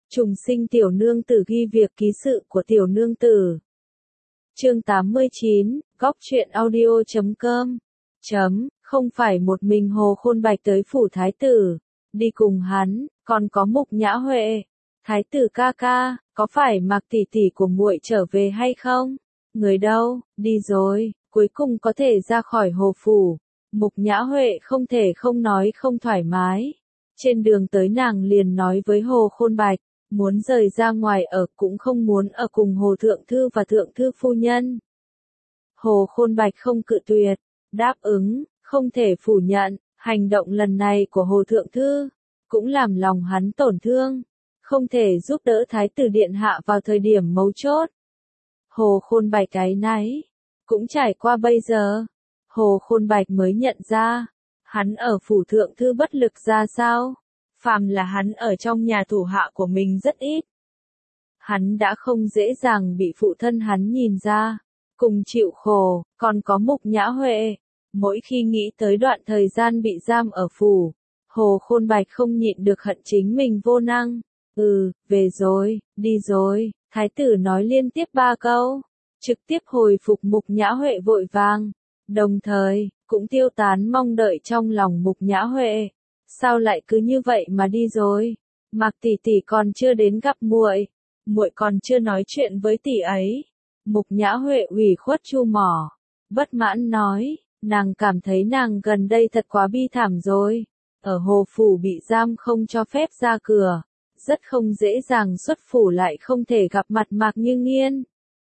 Trùng sinh tiểu nương tử ghi việc ký sự của tiểu nương tử. Chương 89, góc truyện audio.com. Không phải một mình Hồ Khôn Bạch tới phủ thái tử, đi cùng hắn, còn có Mục Nhã Huệ. Thái tử ca ca, có phải Mạc tỷ tỷ của muội trở về hay không? Người đâu, đi rồi, cuối cùng có thể ra khỏi Hồ phủ. Mục Nhã Huệ không thể không nói không thoải mái. Trên đường tới nàng liền nói với Hồ Khôn Bạch, muốn rời ra ngoài ở cũng không muốn ở cùng Hồ Thượng Thư và Thượng Thư Phu Nhân. Hồ Khôn Bạch không cự tuyệt, đáp ứng, không thể phủ nhận, hành động lần này của Hồ Thượng Thư, cũng làm lòng hắn tổn thương, không thể giúp đỡ Thái tử Điện Hạ vào thời điểm mấu chốt. Hồ Khôn Bạch cái náy, cũng trải qua bây giờ, Hồ Khôn Bạch mới nhận ra, hắn ở phủ Thượng Thư bất lực ra sao. Phàm là hắn ở trong nhà thủ hạ của mình rất ít. Hắn đã không dễ dàng bị phụ thân hắn nhìn ra, cùng chịu khổ, còn có Mục Nhã Huệ. Mỗi khi nghĩ tới đoạn thời gian bị giam ở phủ, Hồ Khôn Bạch không nhịn được hận chính mình vô năng. Về rồi, đi rồi, thái tử nói liên tiếp 3 câu, trực tiếp hồi phục Mục Nhã Huệ vội vàng, đồng thời, cũng tiêu tán mong đợi trong lòng Mục Nhã Huệ. Sao lại cứ như vậy mà đi rồi? Mạc tỷ tỷ còn chưa đến gặp muội, muội còn chưa nói chuyện với tỷ ấy. Mục Nhã Huệ ủy khuất chu mỏ, bất mãn nói, nàng cảm thấy nàng gần đây thật quá bi thảm rồi. Ở Hồ phủ bị giam không cho phép ra cửa, rất không dễ dàng xuất phủ lại không thể gặp mặt Mạc Như Nghiên.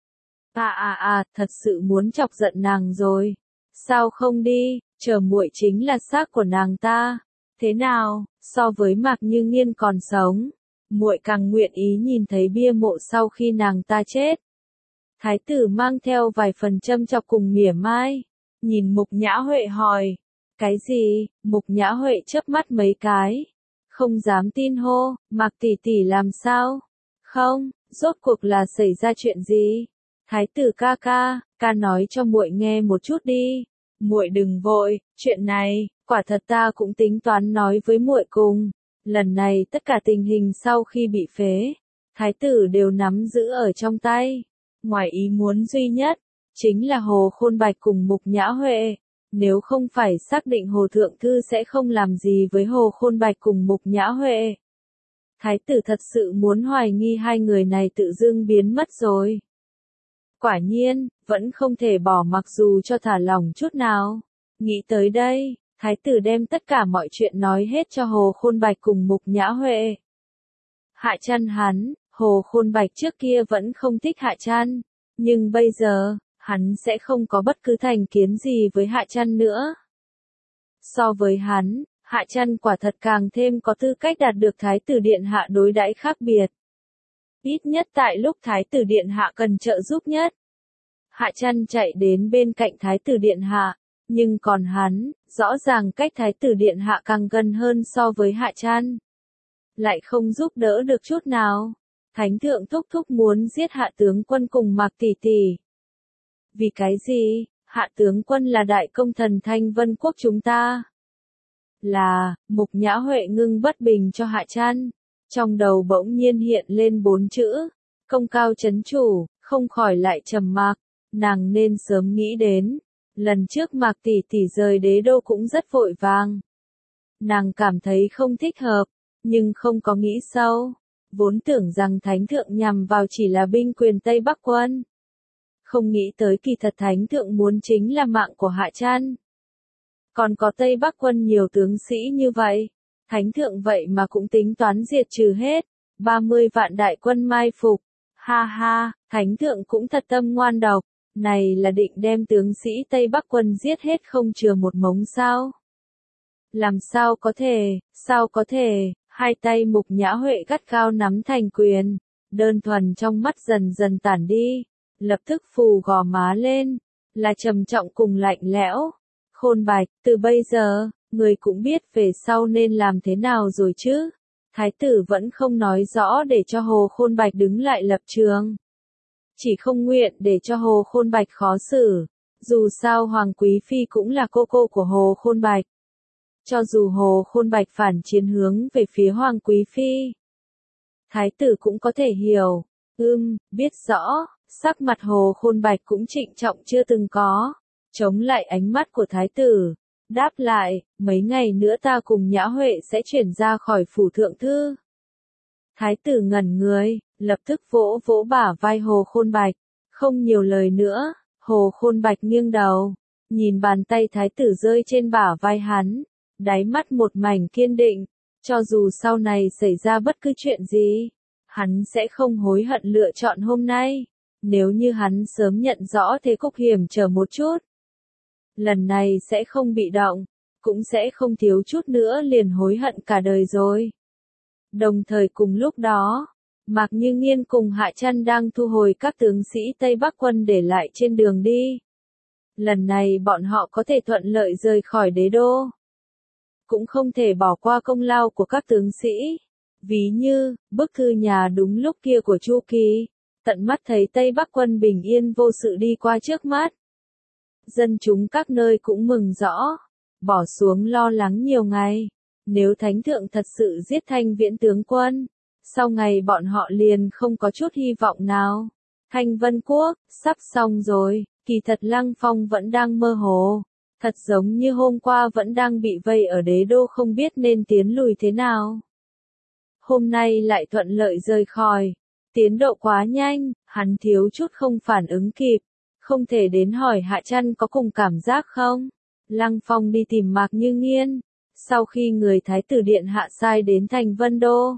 Thật sự muốn chọc giận nàng rồi. Sao không đi, chờ muội chính là xác của nàng ta. Thế nào, so với Mạc Như Nghiên còn sống, muội càng nguyện ý nhìn thấy bia mộ sau khi nàng ta chết. Thái tử mang theo vài phần châm chọc cùng mỉa mai, nhìn Mục Nhã Huệ hỏi, cái gì? Mục Nhã Huệ chớp mắt mấy cái, không dám tin hô, Mạc tỷ tỷ làm sao? Không, rốt cuộc là xảy ra chuyện gì? Thái tử ca ca nói cho muội nghe một chút đi. Muội đừng vội, chuyện này, quả thật ta cũng tính toán nói với muội cùng. Lần này tất cả tình hình sau khi bị phế, thái tử đều nắm giữ ở trong tay. Ngoài ý muốn duy nhất, chính là Hồ Khôn Bạch cùng Mục Nhã Huệ. Nếu không phải xác định Hồ Thượng Thư sẽ không làm gì với Hồ Khôn Bạch cùng Mục Nhã Huệ. Thái tử thật sự muốn hoài nghi hai người này tự dưng biến mất rồi. Quả nhiên, vẫn không thể bỏ mặc dù cho thả lỏng chút nào. Nghĩ tới đây, thái tử đem tất cả mọi chuyện nói hết cho Hồ Khôn Bạch cùng Mục Nhã Huệ. Hạ Trăn hắn, Hồ Khôn Bạch trước kia vẫn không thích Hạ Trăn, nhưng bây giờ, hắn sẽ không có bất cứ thành kiến gì với Hạ Trăn nữa. So với hắn, Hạ Trăn quả thật càng thêm có tư cách đạt được Thái tử Điện Hạ đối đãi khác biệt. Ít nhất tại lúc Thái tử Điện Hạ cần trợ giúp nhất. Hạ Trăn chạy đến bên cạnh Thái tử Điện Hạ, nhưng còn hắn, rõ ràng cách Thái tử Điện Hạ càng gần hơn so với Hạ Trăn. Lại không giúp đỡ được chút nào. Thánh thượng thúc thúc muốn giết Hạ tướng quân cùng Mạc tỷ tỷ. Vì cái gì? Hạ tướng quân là đại công thần Thanh Vân quốc chúng ta. Mục Nhã Huệ ngưng bất bình cho Hạ Trăn. Trong đầu bỗng nhiên hiện lên 4 chữ, công cao chấn chủ, không khỏi lại trầm mặc. Nàng nên sớm nghĩ đến, lần trước Mạc tỷ tỷ rời đế đô cũng rất vội vàng. Nàng cảm thấy không thích hợp, nhưng không có nghĩ sâu, vốn tưởng rằng thánh thượng nhằm vào chỉ là binh quyền Tây Bắc quân. Không nghĩ tới kỳ thật thánh thượng muốn chính là mạng của Hạ Trăn. Còn có Tây Bắc quân nhiều tướng sĩ như vậy, thánh thượng vậy mà cũng tính toán diệt trừ hết, 30 vạn đại quân mai phục. Thánh thượng cũng thật tâm ngoan độc, này là định đem tướng sĩ Tây Bắc quân giết hết không chừa một mống sao? Làm sao có thể, hai tay Mục Nhã Huệ gắt gao nắm thành quyền, đơn thuần trong mắt dần dần tản đi, lập tức phù gò má lên, là trầm trọng cùng lạnh lẽo. Khôn Bạch, từ bây giờ, người cũng biết về sau nên làm thế nào rồi chứ? Thái tử vẫn không nói rõ để cho Hồ Khôn Bạch đứng lại lập trường. Chỉ không nguyện để cho Hồ Khôn Bạch khó xử. Dù sao Hoàng Quý Phi cũng là cô của Hồ Khôn Bạch. Cho dù Hồ Khôn Bạch phản chiến hướng về phía Hoàng Quý Phi, Thái tử cũng có thể hiểu. Biết rõ, sắc mặt Hồ Khôn Bạch cũng trịnh trọng chưa từng có. Chống lại ánh mắt của thái tử. Đáp lại, mấy ngày nữa ta cùng Nhã Huệ sẽ chuyển ra khỏi phủ thượng thư. Thái tử ngẩn người, lập tức vỗ vỗ bả vai Hồ Khôn Bạch. Không nhiều lời nữa, Hồ Khôn Bạch nghiêng đầu. Nhìn bàn tay thái tử rơi trên bả vai hắn. Đáy mắt một mảnh kiên định. Cho dù sau này xảy ra bất cứ chuyện gì, hắn sẽ không hối hận lựa chọn hôm nay. Nếu như hắn sớm nhận rõ thế cục hiểm trở một chút, lần này sẽ không bị động, cũng sẽ không thiếu chút nữa liền hối hận cả đời rồi. Đồng thời cùng lúc đó, Mạc Như Nghiên cùng Hạ Trăn đang thu hồi các tướng sĩ Tây Bắc quân để lại trên đường đi. Lần này bọn họ có thể thuận lợi rời khỏi đế đô. Cũng không thể bỏ qua công lao của các tướng sĩ. Ví như, bức thư nhà đúng lúc kia của Chu Kỳ, tận mắt thấy Tây Bắc quân bình yên vô sự đi qua trước mắt. Dân chúng các nơi cũng mừng rõ, bỏ xuống lo lắng nhiều ngày. Nếu Thánh Thượng thật sự giết Thanh Viễn tướng quân, sau ngày bọn họ liền không có chút hy vọng nào. Thanh Vân Quốc, sắp xong rồi, kỳ thật Lăng Phong vẫn đang mơ hồ. Thật giống như hôm qua vẫn đang bị vây ở đế đô không biết nên tiến lùi thế nào. Hôm nay lại thuận lợi rời khỏi. Tiến độ quá nhanh, hắn thiếu chút không phản ứng kịp. Không thể đến hỏi Hạ Trăn có cùng cảm giác không? Lăng Phong đi tìm Mạc Như Nghiên. Sau khi người Thái tử Điện Hạ sai đến thành Vân Đô,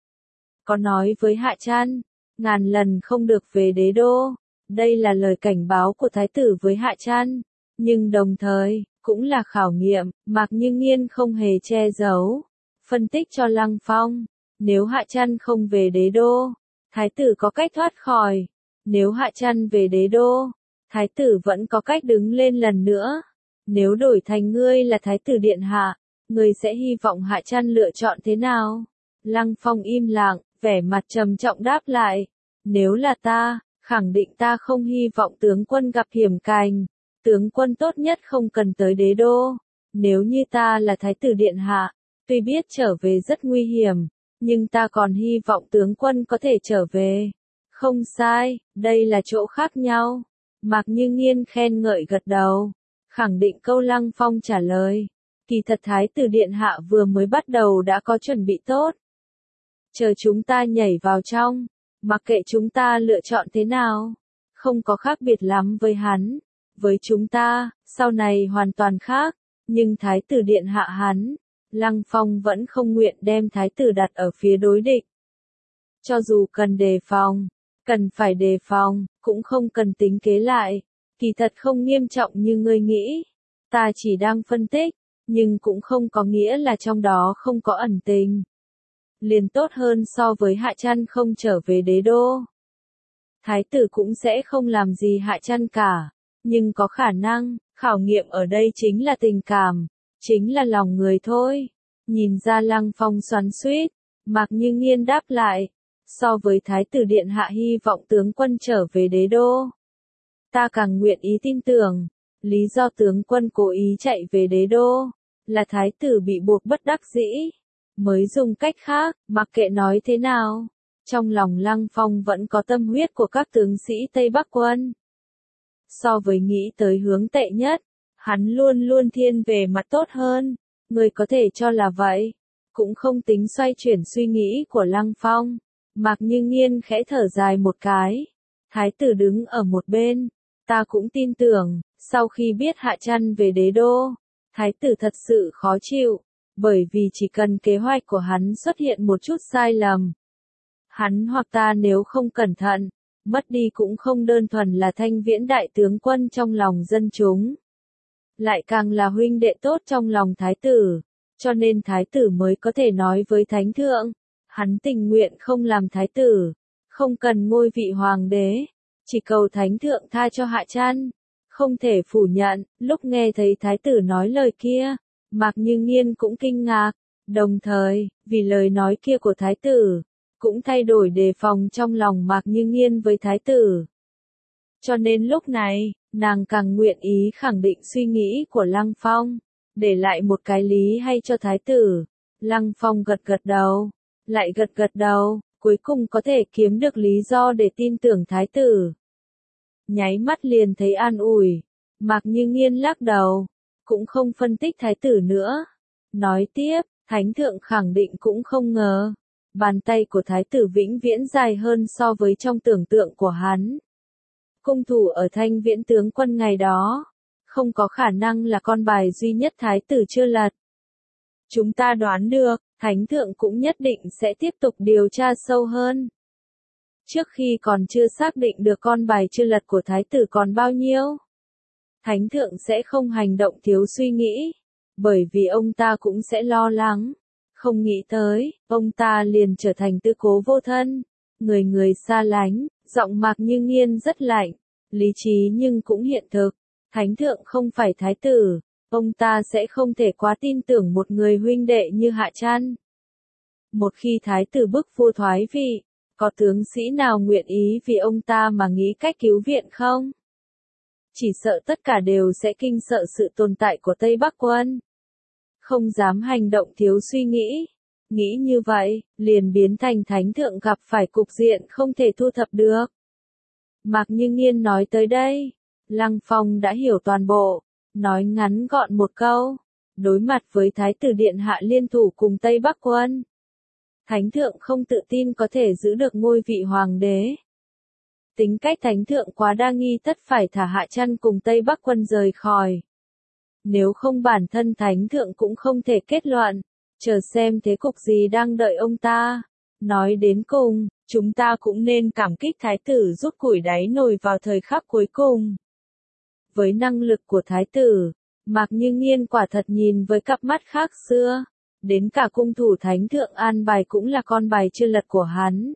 có nói với Hạ Trăn, ngàn lần không được về đế đô. Đây là lời cảnh báo của Thái tử với Hạ Trăn. Nhưng đồng thời, cũng là khảo nghiệm, Mạc Như Nghiên không hề che giấu. Phân tích cho Lăng Phong, nếu Hạ Trăn không về đế đô, Thái tử có cách thoát khỏi. Nếu Hạ Trăn về đế đô, Thái tử vẫn có cách đứng lên lần nữa. Nếu đổi thành ngươi là Thái tử Điện Hạ, ngươi sẽ hy vọng Hạ Trăn lựa chọn thế nào? Lăng Phong im lặng, vẻ mặt trầm trọng đáp lại. Nếu là ta, khẳng định ta không hy vọng tướng quân gặp hiểm cảnh. Tướng quân tốt nhất không cần tới đế đô. Nếu như ta là Thái tử Điện Hạ, tuy biết trở về rất nguy hiểm, nhưng ta còn hy vọng tướng quân có thể trở về. Không sai, đây là chỗ khác nhau. Mạc Như Nghiên khen ngợi gật đầu, khẳng định câu Lăng Phong trả lời. Kỳ thật Thái tử Điện Hạ vừa mới bắt đầu đã có chuẩn bị tốt. Chờ chúng ta nhảy vào trong, mặc kệ chúng ta lựa chọn thế nào, không có khác biệt lắm với hắn. Với chúng ta, sau này hoàn toàn khác, nhưng Thái tử Điện Hạ hắn, Lăng Phong vẫn không nguyện đem Thái tử đặt ở phía đối địch. Cho dù cần đề phòng, cần phải đề phòng, cũng không cần tính kế lại. Kỳ thật không nghiêm trọng như ngươi nghĩ. Ta chỉ đang phân tích, nhưng cũng không có nghĩa là trong đó không có ẩn tình. Liền tốt hơn so với Hạ Trăn không trở về đế đô. Thái tử cũng sẽ không làm gì Hạ Trăn cả. Nhưng có khả năng, khảo nghiệm ở đây chính là tình cảm, chính là lòng người thôi. Nhìn ra Lăng Phong xoắn xuýt, Mạc Như Nghiên đáp lại. So với Thái tử Điện Hạ hy vọng tướng quân trở về đế đô, ta càng nguyện ý tin tưởng. Lý do tướng quân cố ý chạy về đế đô, là Thái tử bị buộc bất đắc dĩ. Mới dùng cách khác, mặc kệ nói thế nào. Trong lòng Lăng Phong vẫn có tâm huyết của các tướng sĩ Tây Bắc quân. So với nghĩ tới hướng tệ nhất, hắn luôn luôn thiên về mặt tốt hơn. Người có thể cho là vậy, cũng không tính xoay chuyển suy nghĩ của Lăng Phong. Mạc Như Nghiên khẽ thở dài một cái. Thái tử đứng ở một bên. Ta cũng tin tưởng, sau khi biết Hạ Trăn về đế đô, Thái tử thật sự khó chịu. Bởi vì chỉ cần kế hoạch của hắn xuất hiện một chút sai lầm, hắn hoặc ta nếu không cẩn thận, mất đi cũng không đơn thuần là Thanh Viễn đại tướng quân trong lòng dân chúng, lại càng là huynh đệ tốt trong lòng Thái tử. Cho nên Thái tử mới có thể nói với Thánh Thượng, hắn tình nguyện không làm Thái tử, không cần ngôi vị hoàng đế, chỉ cầu Thánh Thượng tha cho Hạ Trăn. Không thể phủ nhận, lúc nghe thấy Thái tử nói lời kia, Mạc Như Nghiên cũng kinh ngạc. Đồng thời, vì lời nói kia của Thái tử, cũng thay đổi đề phòng trong lòng Mạc Như Nghiên với Thái tử. Cho nên lúc này, nàng càng nguyện ý khẳng định suy nghĩ của Lăng Phong, để lại một cái lý hay cho Thái tử. Lăng Phong gật gật đầu, lại gật gật đầu, cuối cùng có thể kiếm được lý do để tin tưởng thái tử. Nháy mắt liền thấy an ủi, Mạc Như Nghiên lắc đầu, cũng không phân tích thái tử nữa. Nói tiếp, thánh thượng khẳng định cũng không ngờ, bàn tay của thái tử vĩnh viễn dài hơn so với trong tưởng tượng của hắn. Cung thủ ở Thanh Viễn tướng quân ngày đó, không có khả năng là con bài duy nhất thái tử chưa lật. Chúng ta đoán được, thánh thượng cũng nhất định sẽ tiếp tục điều tra sâu hơn. Trước khi còn chưa xác định được con bài chưa lật của thái tử còn bao nhiêu, thánh thượng sẽ không hành động thiếu suy nghĩ, bởi vì ông ta cũng sẽ lo lắng. Không nghĩ tới, ông ta liền trở thành tư cố vô thân, người người xa lánh. Giọng Mạc Như Nghiên rất lạnh, lý trí nhưng cũng hiện thực. Thánh thượng không phải thái tử, ông ta sẽ không thể quá tin tưởng một người huynh đệ như Hạ Trăn. Một khi thái tử bức vua thoái vị, có tướng sĩ nào nguyện ý vì ông ta mà nghĩ cách cứu viện không? Chỉ sợ tất cả đều sẽ kinh sợ sự tồn tại của Tây Bắc quân. Không dám hành động thiếu suy nghĩ. Nghĩ như vậy, liền biến thành thánh thượng gặp phải cục diện không thể thu thập được. Mạc Như Nghiên nói tới đây, Lăng Phong đã hiểu toàn bộ, nói ngắn gọn một câu, đối mặt với Thái tử Điện Hạ liên thủ cùng Tây Bắc quân. Thánh thượng không tự tin có thể giữ được ngôi vị hoàng đế. Tính cách thánh thượng quá đa nghi tất phải thả Hạ Trăn cùng Tây Bắc quân rời khỏi. Nếu không bản thân thánh thượng cũng không thể kết luận, chờ xem thế cục gì đang đợi ông ta. Nói đến cùng, chúng ta cũng nên cảm kích thái tử rút củi đáy nồi vào thời khắc cuối cùng. Với năng lực của thái tử, Mạc Như Nghiên quả thật nhìn với cặp mắt khác xưa, đến cả cung thủ thánh thượng an bài cũng là con bài chưa lật của hắn.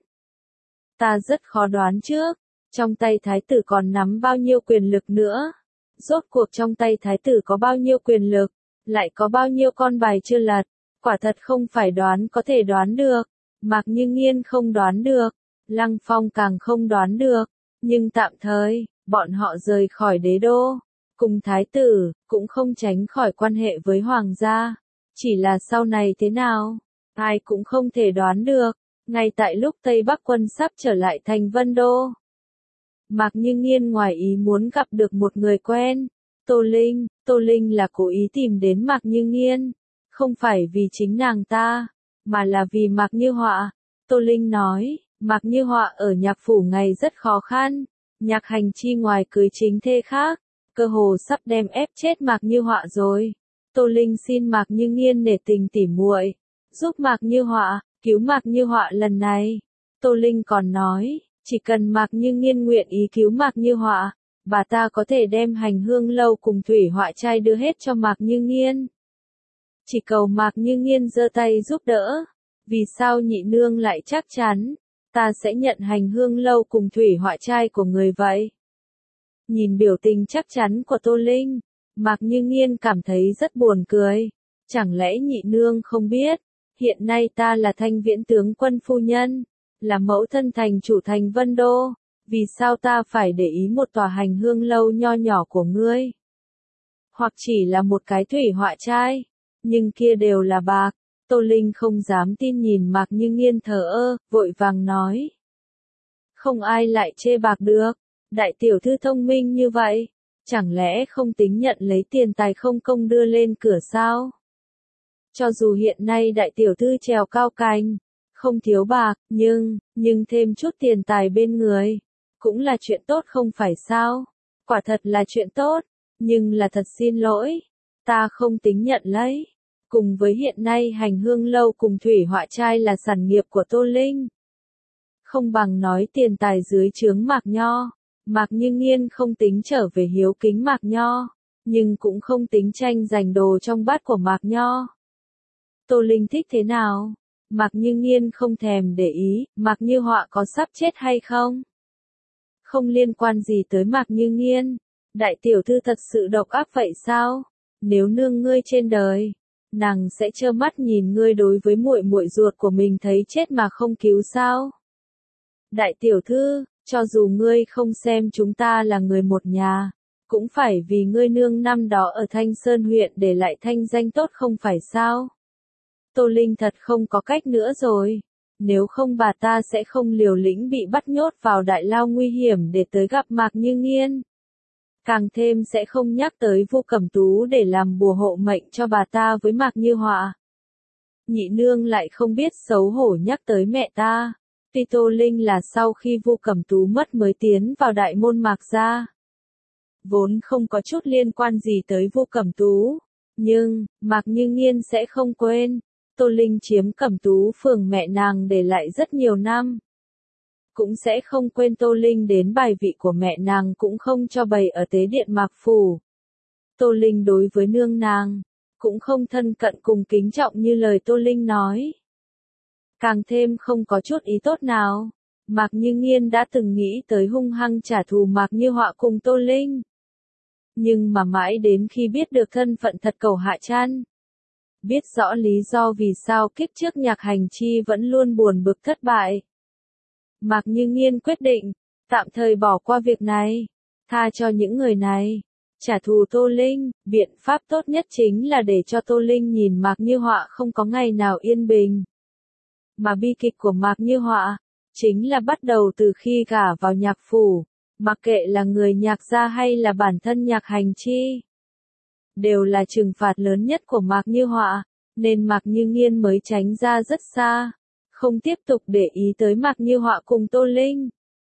Ta rất khó đoán trước, trong tay thái tử còn nắm bao nhiêu quyền lực nữa. Rốt cuộc trong tay thái tử có bao nhiêu quyền lực, lại có bao nhiêu con bài chưa lật, quả thật không phải đoán có thể đoán được. Mạc Như Nghiên không đoán được, Lăng Phong càng không đoán được, nhưng tạm thời, bọn họ rời khỏi đế đô, cùng thái tử, cũng không tránh khỏi quan hệ với hoàng gia. Chỉ là sau này thế nào, ai cũng không thể đoán được. Ngay tại lúc Tây Bắc quân sắp trở lại thành Vân Đô, Mạc Như Nghiên ngoài ý muốn gặp được một người quen, Tô Linh. Tô Linh là cố ý tìm đến Mạc Như Nghiên, không phải vì chính nàng ta, mà là vì Mạc Như Họa. Tô Linh nói, Mạc Như Họa ở Nhạc phủ ngày rất khó khăn, Nhạc Hành Chi ngoài cưới chính thê khác, cơ hồ sắp đem ép chết Mạc Như Họa rồi. Tô Linh xin Mạc Như Nghiên nể tình tỉ muội, giúp Mạc Như Họa, cứu Mạc Như Họa lần này. Tô Linh còn nói, chỉ cần Mạc Như Nghiên nguyện ý cứu Mạc Như Họa, bà ta có thể đem Hành Hương lâu cùng Thủy Họa trai đưa hết cho Mạc Như Nghiên. Chỉ cầu Mạc Như Nghiên giơ tay giúp đỡ. Vì sao nhị nương lại chắc chắn, ta sẽ nhận Hành Hương lâu cùng Thủy Họa trai của người vậy? Nhìn biểu tình chắc chắn của Tô Linh, Mạc Như Nghiên cảm thấy rất buồn cười. Chẳng lẽ nhị nương không biết, hiện nay ta là Thanh Viễn tướng quân phu nhân, là mẫu thân thành chủ thành Vân Đô, vì sao ta phải để ý một tòa Hành Hương lâu nho nhỏ của ngươi? Hoặc chỉ là một cái Thủy Họa trai, nhưng kia đều là bạc. Tô Linh không dám tin nhìn Mạc Như Nghiên thờ ơ, vội vàng nói. Không ai lại chê bạc được, đại tiểu thư thông minh như vậy, chẳng lẽ không tính nhận lấy tiền tài không công đưa lên cửa sao? Cho dù hiện nay đại tiểu thư trèo cao cành, không thiếu bạc, nhưng thêm chút tiền tài bên người, cũng là chuyện tốt không phải sao? Quả thật là chuyện tốt, nhưng là thật xin lỗi, ta không tính nhận lấy. Cùng với hiện nay Hành Hương lâu cùng Thủy Họa trai là sản nghiệp của Tô Linh. Không bằng nói tiền tài dưới trướng Mạc Nho. Mạc Như Nghiên không tính trở về hiếu kính Mạc Nho, nhưng cũng không tính tranh giành đồ trong bát của Mạc Nho. Tô Linh thích thế nào? Mạc Như Nghiên không thèm để ý, Mạc Như Họa có sắp chết hay không? Không liên quan gì tới Mạc Như Nghiên. Đại tiểu thư thật sự độc ác vậy sao? Nếu nương ngươi trên đời, nàng sẽ trơ mắt nhìn ngươi đối với muội muội ruột của mình thấy chết mà không cứu sao? Đại tiểu thư, cho dù ngươi không xem chúng ta là người một nhà, cũng phải vì ngươi nương năm đó ở Thanh Sơn huyện để lại thanh danh tốt không phải sao? Tô Linh thật không có cách nữa rồi. Nếu không bà ta sẽ không liều lĩnh bị bắt nhốt vào đại lao nguy hiểm để tới gặp Mạc Như Nghiên. Càng thêm sẽ không nhắc tới Vu Cẩm Tú để làm bùa hộ mệnh cho bà ta với Mạc Như Họa. Nhị nương lại không biết xấu hổ nhắc tới mẹ ta. Tuy Tô Linh là sau khi Vu Cẩm Tú mất mới tiến vào đại môn Mạc gia, vốn không có chút liên quan gì tới Vu Cẩm Tú, nhưng Mạc Như Nghiên sẽ không quên. Tô Linh chiếm Cẩm Tú phường mẹ nàng để lại rất nhiều năm, cũng sẽ không quên Tô Linh đến bài vị của mẹ nàng cũng không cho bày ở tế điện Mạc phủ. Tô Linh đối với nương nàng cũng không thân cận cùng kính trọng như lời Tô Linh nói. Càng thêm không có chút ý tốt nào. Mạc Như Nghiên đã từng nghĩ tới hung hăng trả thù Mạc Như Họa cùng Tô Linh. Nhưng mà mãi đến khi biết được thân phận thật cầu Hạ Trăn, biết rõ lý do vì sao kiếp trước Nhạc Hành Chi vẫn luôn buồn bực thất bại, Mạc Như Nghiên quyết định tạm thời bỏ qua việc này, tha cho những người này. Trả thù Tô Linh, biện pháp tốt nhất chính là để cho Tô Linh nhìn Mạc Như Họa không có ngày nào yên bình. Mà bi kịch của Mạc Như Họa chính là bắt đầu từ khi gả vào Nhạc phủ, mặc kệ là người Nhạc gia hay là bản thân Nhạc Hành Chi, đều là trừng phạt lớn nhất của Mạc Như Họa, nên Mạc Như Nghiên mới tránh ra rất xa, không tiếp tục để ý tới Mạc Như Họa cùng Tô Linh.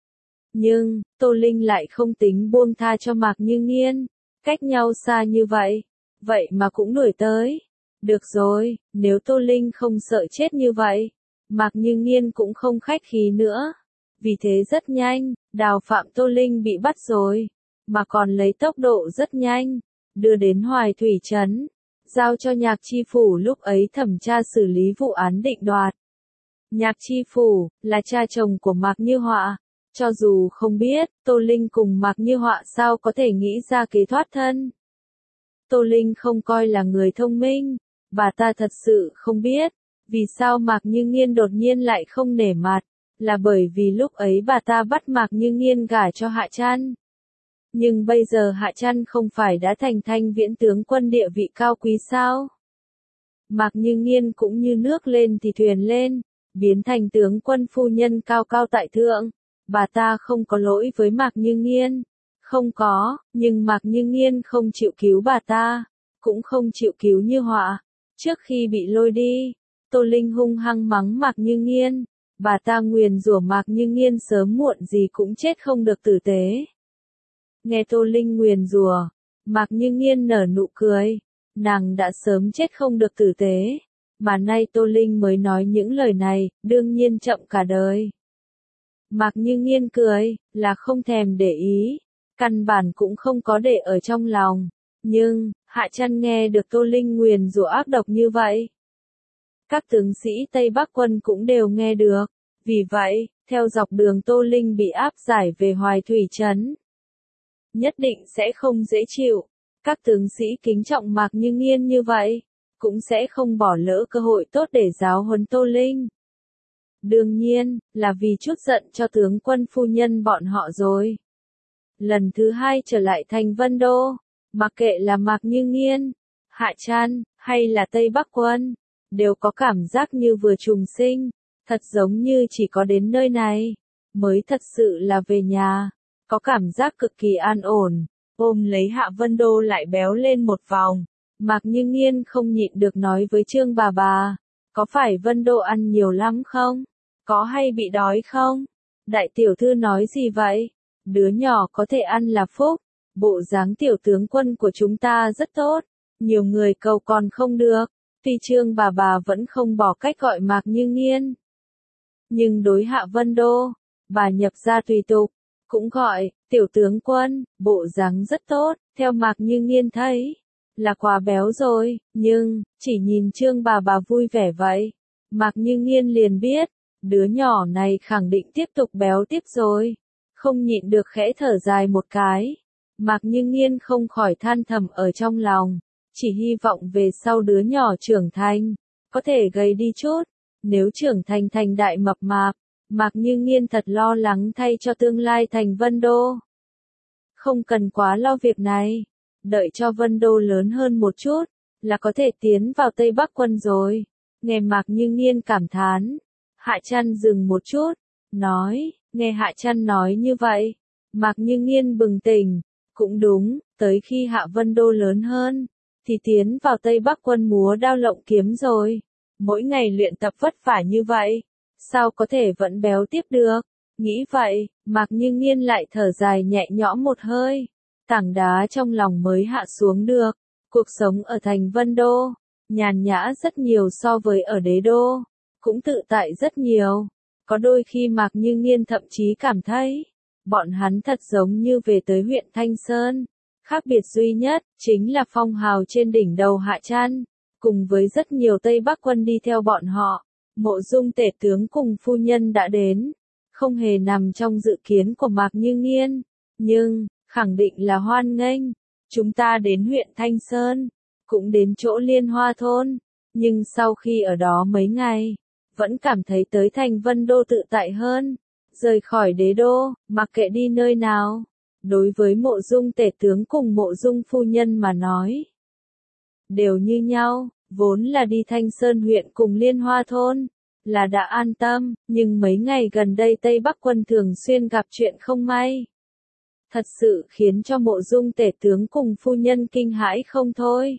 Nhưng, Tô Linh lại không tính buông tha cho Mạc Như Nghiên, cách nhau xa như vậy, vậy mà cũng đuổi tới. Được rồi, nếu Tô Linh không sợ chết như vậy, Mạc Như Nghiên cũng không khách khí nữa. Vì thế rất nhanh, Đào Phạm Tô Linh bị bắt rồi, mà còn lấy tốc độ rất nhanh, đưa đến Hoài Thủy Trấn, giao cho Nhạc Chi phủ lúc ấy thẩm tra xử lý vụ án định đoạt. Nhạc Chi phủ là cha chồng của Mạc Như Họa, cho dù không biết, Tô Linh cùng Mạc Như Họa sao có thể nghĩ ra kế thoát thân. Tô Linh không coi là người thông minh, bà ta thật sự không biết, vì sao Mạc Như Nghiên đột nhiên lại không nể mặt, là bởi vì lúc ấy bà ta bắt Mạc Như Nghiên gả cho Hạ Trăn. Nhưng bây giờ Hạ Trăn không phải đã thành Thanh Viễn tướng quân địa vị cao quý sao? Mạc Như Nghiên cũng như nước lên thì thuyền lên, biến thành tướng quân phu nhân cao cao tại thượng. Bà ta không có lỗi với Mạc Như Nghiên. Không có, nhưng Mạc Như Nghiên không chịu cứu bà ta, cũng không chịu cứu Như Họa. Trước khi bị lôi đi, Tô Linh hung hăng mắng Mạc Như Nghiên. Bà ta nguyền rủa Mạc Như Nghiên sớm muộn gì cũng chết không được tử tế. Nghe Tô Linh nguyền rủa, Mạc Như Nghiên nở nụ cười. Nàng đã sớm chết không được tử tế, mà nay Tô Linh mới nói những lời này, đương nhiên chậm cả đời. Mạc Như Nghiên cười, là không thèm để ý, căn bản cũng không có để ở trong lòng. Nhưng, Hạ Trăn nghe được Tô Linh nguyền rủa ác độc như vậy. Các tướng sĩ Tây Bắc quân cũng đều nghe được. Vì vậy, theo dọc đường Tô Linh bị áp giải về Hoài Thủy Trấn, nhất định sẽ không dễ chịu. Các tướng sĩ kính trọng Mạc Như Nghiên như vậy, cũng sẽ không bỏ lỡ cơ hội tốt để giáo huấn Tô Linh. Đương nhiên, là vì chút giận cho tướng quân phu nhân bọn họ rồi. Lần thứ hai trở lại thành Vân Đô, mặc kệ là Mạc Như Nghiên, Hạ Trăn, hay là Tây Bắc quân, đều có cảm giác như vừa trùng sinh, thật giống như chỉ có đến nơi này, mới thật sự là về nhà, có cảm giác cực kỳ an ổn. Ôm lấy Hạ Vân Đô lại béo lên một vòng, Mạc Như Nghiên không nhịn được nói với Trương bà, có phải Vân Đô ăn nhiều lắm không? Có hay bị đói không? Đại tiểu thư nói gì vậy? Đứa nhỏ có thể ăn là phúc, bộ dáng tiểu tướng quân của chúng ta rất tốt, nhiều người cầu còn không được. Tuy Trương bà vẫn không bỏ cách gọi Mạc Như Nghiên, nhưng đối Hạ Vân Đô, bà nhập ra tùy tục, cũng gọi, tiểu tướng quân, bộ dáng rất tốt, theo Mạc Như Nghiên thấy, là quá béo rồi, nhưng, chỉ nhìn Trương bà vui vẻ vậy, Mạc Như Nghiên liền biết, đứa nhỏ này khẳng định tiếp tục béo tiếp rồi, không nhịn được khẽ thở dài một cái, Mạc Như Nghiên không khỏi than thầm ở trong lòng, chỉ hy vọng về sau đứa nhỏ trưởng thành, có thể gầy đi chút, nếu trưởng thành thành đại mập mạp. Mạc Như Nghiên thật lo lắng thay cho tương lai thành Vân Đô. Không cần quá lo việc này, đợi cho Vân Đô lớn hơn một chút, là có thể tiến vào Tây Bắc quân rồi. Nghe Mạc Như Nghiên cảm thán, Hạ Trăn dừng một chút, nói, nghe Hạ Trăn nói như vậy, Mạc Như Nghiên bừng tỉnh, cũng đúng, tới khi Hạ Vân Đô lớn hơn, thì tiến vào Tây Bắc quân múa đao lộng kiếm rồi, mỗi ngày luyện tập vất vả như vậy, sao có thể vẫn béo tiếp được, nghĩ vậy, Mạc Như Nghiên lại thở dài nhẹ nhõm một hơi, tảng đá trong lòng mới hạ xuống được, cuộc sống ở thành Vân Đô, nhàn nhã rất nhiều so với ở Đế Đô, cũng tự tại rất nhiều. Có đôi khi Mạc Như Nghiên thậm chí cảm thấy, bọn hắn thật giống như về tới huyện Thanh Sơn. Khác biệt duy nhất, chính là phong hào trên đỉnh đầu Hạ Trăn, cùng với rất nhiều Tây Bắc quân đi theo bọn họ. Mộ Dung tể tướng cùng phu nhân đã đến, không hề nằm trong dự kiến của Mạc Như Nghiên, nhưng, khẳng định là hoan nghênh. Chúng ta đến huyện Thanh Sơn, cũng đến chỗ Liên Hoa Thôn, nhưng sau khi ở đó mấy ngày, vẫn cảm thấy tới thành Vân Đô tự tại hơn, rời khỏi Đế Đô, mặc kệ đi nơi nào. Đối với Mộ Dung tể tướng cùng Mộ Dung phu nhân mà nói, đều như nhau, vốn là đi Thanh Sơn huyện cùng Liên Hoa Thôn, là đã an tâm, nhưng mấy ngày gần đây Tây Bắc quân thường xuyên gặp chuyện không may. Thật sự khiến cho Mộ Dung tể tướng cùng phu nhân kinh hãi không thôi.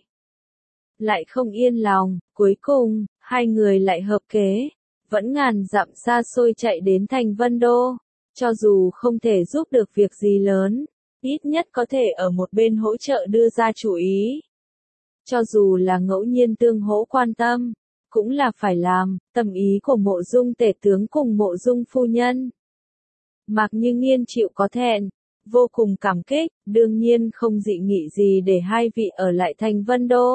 Lại không yên lòng, cuối cùng, hai người lại hợp kế, vẫn ngàn dặm xa xôi chạy đến thành Vân Đô, cho dù không thể giúp được việc gì lớn, ít nhất có thể ở một bên hỗ trợ đưa ra chủ ý. Cho dù là ngẫu nhiên tương hỗ quan tâm, cũng là phải làm, tâm ý của Mộ Dung tể tướng cùng Mộ Dung phu nhân. Mạc Như Nghiên chịu có thẹn, vô cùng cảm kích, đương nhiên không dị nghị gì để hai vị ở lại thành Vân Đô.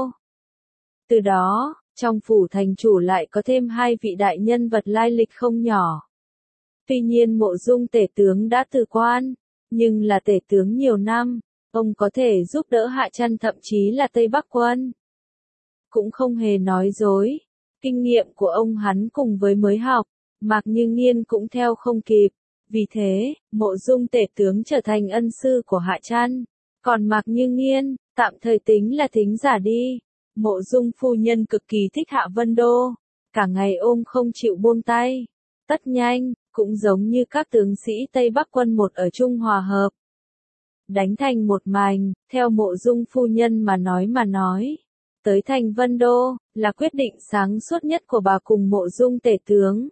Từ đó, trong phủ thành chủ lại có thêm hai vị đại nhân vật lai lịch không nhỏ. Tuy nhiên Mộ Dung tể tướng đã từ quan, nhưng là tể tướng nhiều năm, ông có thể giúp đỡ Hạ Trăn thậm chí là Tây Bắc quân. Cũng không hề nói dối, kinh nghiệm của ông hắn cùng với mới học, Mạc Như Nghiên cũng theo không kịp. Vì thế, Mộ Dung tể tướng trở thành ân sư của Hạ Trăn, còn Mạc Như Nghiên, tạm thời tính là thính giả đi. Mộ Dung phu nhân cực kỳ thích Hạ Vân Đô, cả ngày ôm không chịu buông tay. Tất nhanh, cũng giống như các tướng sĩ Tây Bắc quân một ở Trung Hòa Hợp. Đánh thành một mành, theo Mộ Dung phu nhân mà nói. Tới thành Vân Đô, là quyết định sáng suốt nhất của bà cùng Mộ Dung tể tướng.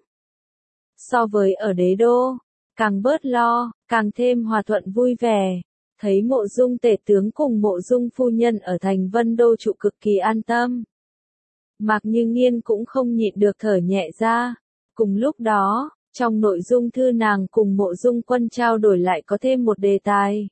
So với ở Đế Đô, càng bớt lo, càng thêm hòa thuận vui vẻ. Thấy Mộ Dung tể tướng cùng Mộ Dung phu nhân ở thành Vân Đô trụ cực kỳ an tâm. Mạc Như Nghiên cũng không nhịn được thở nhẹ ra. Cùng lúc đó, trong nội dung thư nàng cùng Mộ Dung Quân trao đổi lại có thêm một đề tài.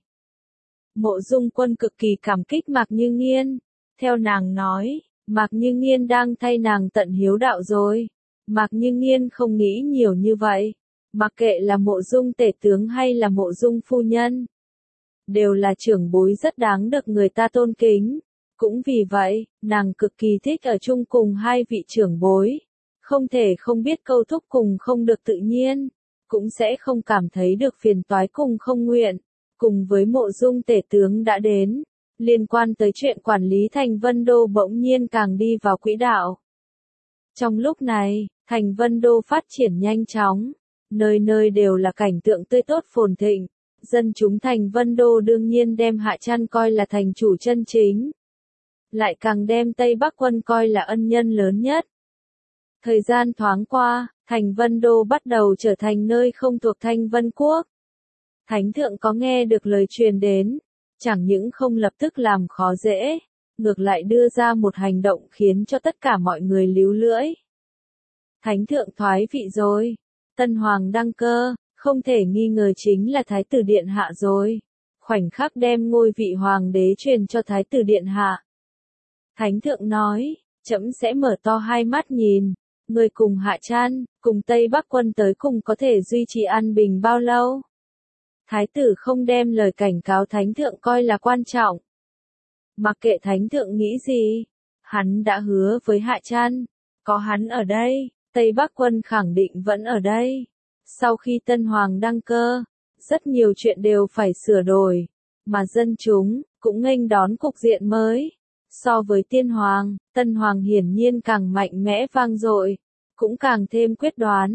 Mộ Dung Quân cực kỳ cảm kích Mạc Như Nghiên. Theo nàng nói, Mạc Như Nghiên đang thay nàng tận hiếu đạo rồi. Mạc Như Nghiên không nghĩ nhiều như vậy. Mặc kệ là Mộ Dung tể tướng hay là Mộ Dung phu nhân, đều là trưởng bối rất đáng được người ta tôn kính. Cũng vì vậy, nàng cực kỳ thích ở chung cùng hai vị trưởng bối. Không thể không biết câu thúc cùng không được tự nhiên, cũng sẽ không cảm thấy được phiền toái cùng không nguyện. Cùng với Mộ Dung tể tướng đã đến, liên quan tới chuyện quản lý thành Vân Đô bỗng nhiên càng đi vào quỹ đạo. Trong lúc này, thành Vân Đô phát triển nhanh chóng, nơi nơi đều là cảnh tượng tươi tốt phồn thịnh. Dân chúng thành Vân Đô đương nhiên đem Hạ Trăn coi là thành chủ chân chính. Lại càng đem Tây Bắc quân coi là ân nhân lớn nhất. Thời gian thoáng qua, thành Vân Đô bắt đầu trở thành nơi không thuộc Thanh Vân Quốc. Thánh thượng có nghe được lời truyền đến, chẳng những không lập tức làm khó dễ, ngược lại đưa ra một hành động khiến cho tất cả mọi người líu lưỡi. Thánh thượng thoái vị rồi, Tân Hoàng đăng cơ, không thể nghi ngờ chính là Thái tử Điện Hạ rồi. Khoảnh khắc đem ngôi vị Hoàng đế truyền cho Thái tử Điện Hạ. Thánh thượng nói, trẫm sẽ mở to hai mắt nhìn, người cùng Hạ Trăn, cùng Tây Bắc quân tới cùng có thể duy trì an bình bao lâu. Thái tử không đem lời cảnh cáo thánh thượng coi là quan trọng. Mặc kệ thánh thượng nghĩ gì, hắn đã hứa với Hạ Trăn, có hắn ở đây, Tây Bắc quân khẳng định vẫn ở đây. Sau khi Tân Hoàng đăng cơ, rất nhiều chuyện đều phải sửa đổi, mà dân chúng cũng nghênh đón cục diện mới. So với Tiên Hoàng, Tân Hoàng hiển nhiên càng mạnh mẽ vang dội, cũng càng thêm quyết đoán.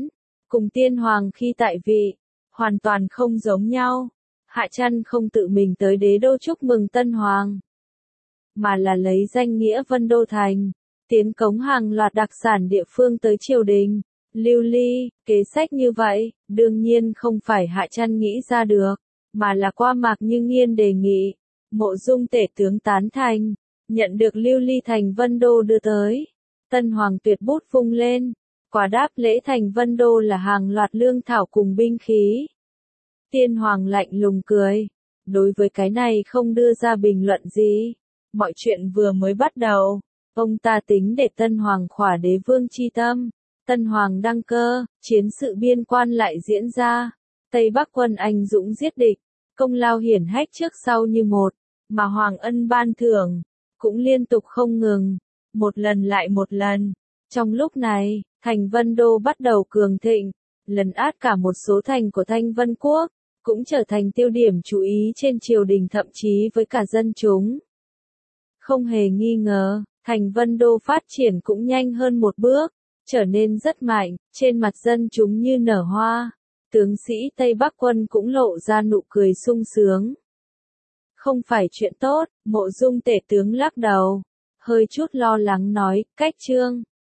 cùng tiên hoàng khi tại vị, hoàn toàn không giống nhau. Hạ Trăn không tự mình tới đế đô chúc mừng tân hoàng, mà là lấy danh nghĩa Vân Đô Thành, tiến cống hàng loạt đặc sản địa phương tới triều đình. Lưu ly, kế sách như vậy, đương nhiên không phải Hạ Trăn nghĩ ra được, mà là qua Mạc Như Nghiên đề nghị. Mộ Dung tể tướng tán thành, nhận được lưu ly thành Vân Đô đưa tới. Tân hoàng tuyệt bút vung lên, quả đáp lễ thành Vân Đô là hàng loạt lương thảo cùng binh khí. Tiên hoàng lạnh lùng cười, đối với cái này không đưa ra bình luận gì. Mọi chuyện vừa mới bắt đầu, ông ta tính để tân hoàng khỏa đế vương chi tâm. Tân hoàng đăng cơ, chiến sự biên quan lại diễn ra. Tây Bắc quân anh dũng giết địch, công lao hiển hách trước sau như một, mà hoàng ân ban thưởng cũng liên tục không ngừng, một lần lại một lần. Trong lúc này, thành Vân Đô bắt đầu cường thịnh, lấn át cả một số thành của Thanh Vân Quốc, cũng trở thành tiêu điểm chú ý trên triều đình thậm chí với cả dân chúng. Không hề nghi ngờ, thành Vân Đô phát triển cũng nhanh hơn một bước, trở nên rất mạnh, trên mặt dân chúng như nở hoa. Tướng sĩ Tây Bắc quân cũng lộ ra nụ cười sung sướng. Không phải chuyện tốt, Mộ Dung tể tướng lắc đầu, hơi chút lo lắng nói, cách trương,